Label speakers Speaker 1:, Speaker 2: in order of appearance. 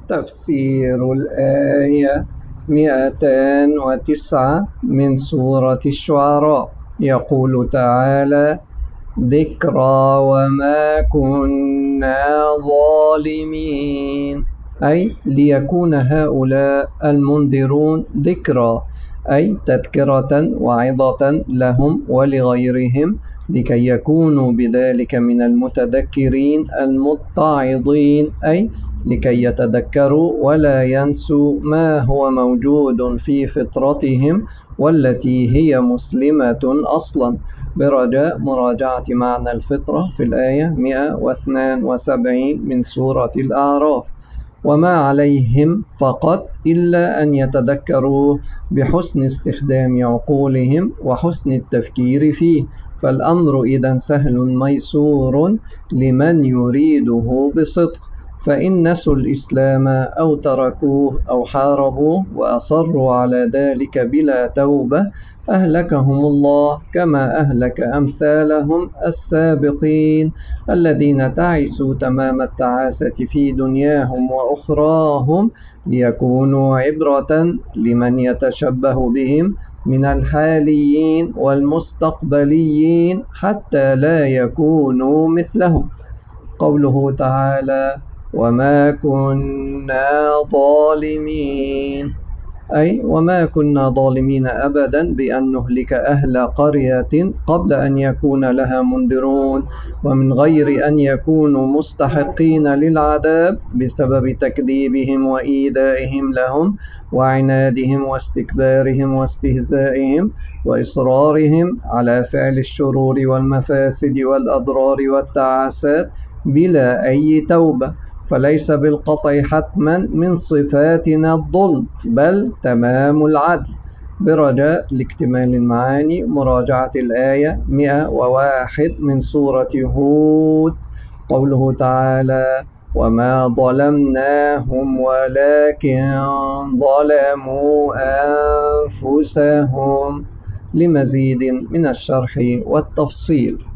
Speaker 1: تفسير الآية 209 من سورة الشعراء. يقول تعالى: ذكرى وما كنا ظالمين، أي ليكون هؤلاء المنذرون ذكرى، أي تذكرة وعظة لهم ولغيرهم، لكي يكونوا بذلك من المتذكرين المتعظين، أي لكي يتذكروا ولا ينسوا ما هو موجود في فطرتهم والتي هي مسلمة أصلا، برجاء مراجعة معنى الفطرة في الآية 172 من سورة الأعراف. وما عليهم فقط إلا أن يتذكروا بحسن استخدام عقولهم وحسن التفكير فيه، فالأمر إذن سهل ميسور لمن يريده بصدق. فإن نسوا الإسلام أو تركوه أو حاربوه وأصروا على ذلك بلا توبة أهلكهم الله، كما أهلك أمثالهم السابقين الذين تعسوا تمام التعاسة في دنياهم وأخراهم، ليكونوا عبرة لمن يتشبه بهم من الحاليين والمستقبليين حتى لا يكونوا مثلهم. قوله تعالى: وما كنا ظالمين، أي وما كنا ظالمين أبدا بأن نهلك أهل قرية قبل أن يكون لها منذرون، ومن غير أن يكونوا مستحقين للعذاب بسبب تكذيبهم وإيذائهم لهم وعنادهم واستكبارهم واستهزائهم وإصرارهم على فعل الشرور والمفاسد والأضرار والتعاسات بلا أي توبة. فليس بالقطع حتما من صفاتنا الظلم، بل تمام العدل. برجاء لاكتمال المعاني مراجعة الآية 101 من سورة هود. قوله تعالى: وما ظلمناهم ولكن ظلموا أنفسهم. لمزيد من الشرح والتفصيل